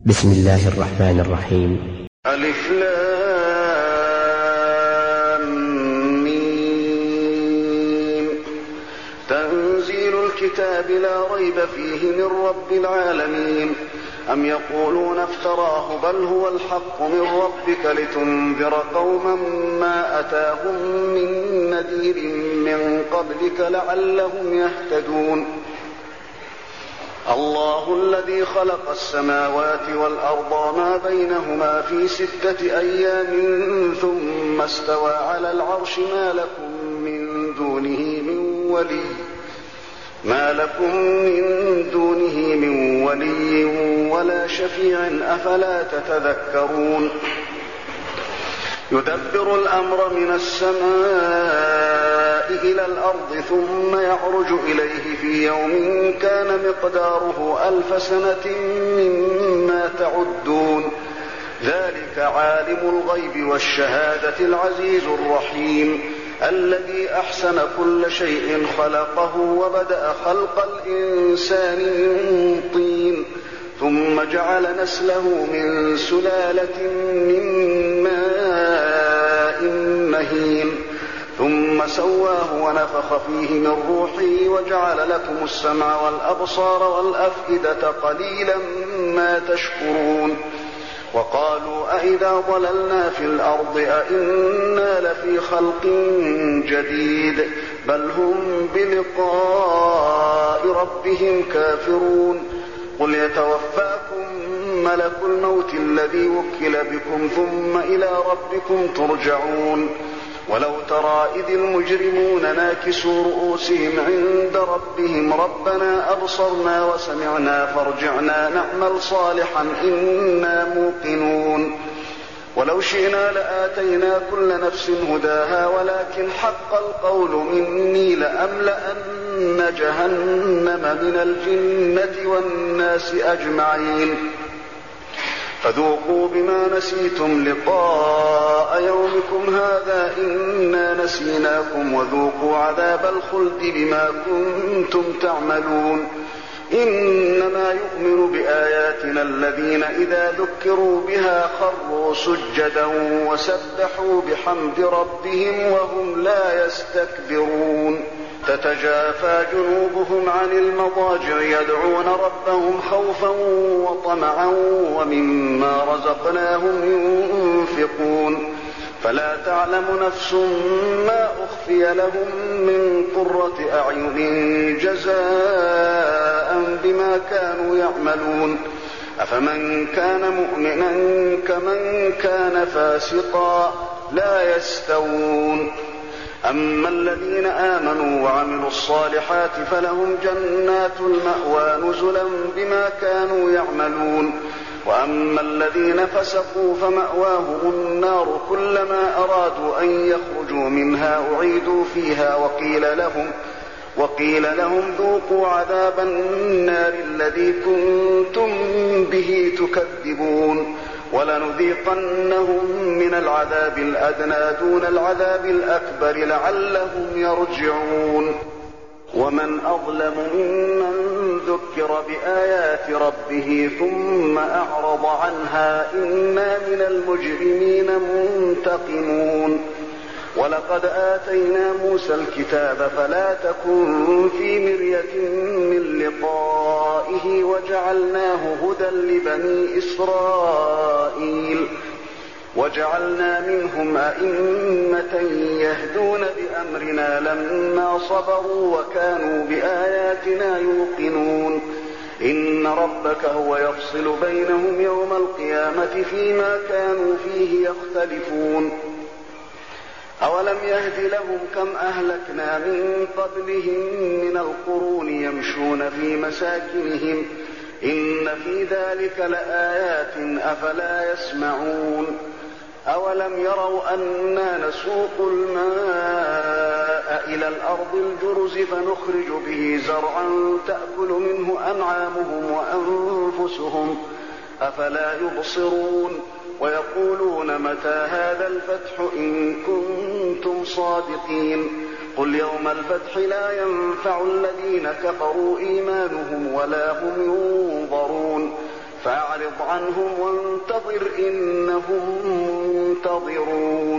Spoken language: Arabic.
بسم الله الرحمن الرحيم. ألف لام ميم. تنزيل الكتاب لا ريب فيه من رب العالمين. أم يقولون افتراه بل هو الحق من ربك لتنذر قوما ما أتاهم من نذير من قبلك لعلهم يهتدون. الله الذي خلق السماوات والأرض ما بينهما في 6 أيام ثم استوى على العرش ما لكم من دونه من ولي ولا شفيع أفلا تتذكرون. يدبر الأمر من السماء إلى الأرض ثم يعرج إليه في يوم كان مقداره 1000 سنة مما تعدون. ذلك عالم الغيب والشهادة العزيز الرحيم الذي أحسن كل شيء خلقه وبدأ خلق الإنسان من طين ثم جعل نسله من سلالة من ماء مهين ثم سواه ونفخ فيه من روحه وجعل لكم السمع والأبصار والأفئدة قليلا ما تشكرون. وقالوا أئذا ضللنا في الأرض أئنا لفي خلق جديد بل هم بلقاء ربهم كافرون. قل يتوفاكم ملك الموت الذي وكل بكم ثم إلى ربكم ترجعون. ولو ترى إذ المجرمون ناكسوا رؤوسهم عند ربهم ربنا أبصرنا وسمعنا فارجعنا نعمل صالحا إنا موقنون. ولو شئنا لآتينا كل نفس هداها ولكن حق القول مني لأملأن جهنم من الجنة والناس أجمعين. فذوقوا بما نسيتم لقاء يومكم هذا إنا نسيناكم وذوقوا عذاب الخلد بما كنتم تعملون. إنما يؤمن بآياتنا الذين إذا ذكروا بها خروا سجدا وسبحوا بحمد ربهم وهم لا يستكبرون. تتجافى جنوبهم عن المضاجع يدعون ربهم خوفا وطمعا ومما رزقناهم ينفقون. فلا تعلم نفس ما أخفي لهم من قرة أعين جزاء بما كانوا يعملون. أفمن كان مؤمنا كمن كان فاسقا لا يستوون. أما الذين آمنوا وعملوا الصالحات فلهم جنات المأوى نزلا بما كانوا يعملون. وأما الذين فسقوا فمأواهم النار كلما أرادوا أن يخرجوا منها أعيدوا فيها وقيل لهم ذوقوا عذاب النار الذي كنتم به تكذبون. ولنذيقنهم من العذاب الأدنى دون العذاب الأكبر لعلهم يرجعون. ومن أظلم ممن ذكر بآيات ربه ثم أعرض عنها إنا من المجرمين منتقمون. ولقد آتينا موسى الكتاب فلا تكن في مرية من لقائه وجعلناه هدى لبني إسرائيل. وجعلنا منهم أئمة يهدون بأمرنا لما صبروا وكانوا بآياتنا يوقنون. إن ربك هو يفصل بينهم يوم القيامة فيما كانوا فيه يختلفون. أولم يهد لهم كم أهلكنا من قبلهم من القرون يمشون في مساكنهم إن في ذلك لآيات أفلا يسمعون. أولم يروا أنا نسوق الماء إلى الأرض الجرز فنخرج به زرعا تأكل منه أنعامهم وأنفسهم أفلا يبصرون. ويقولون متى هذا الفتح إن كنتم صادقين. قل يوم الفتح لا ينفع الذين كفروا إيمانهم ولا هم ينظرون. فأعرض عنهم وانتظر إنهم منتظرون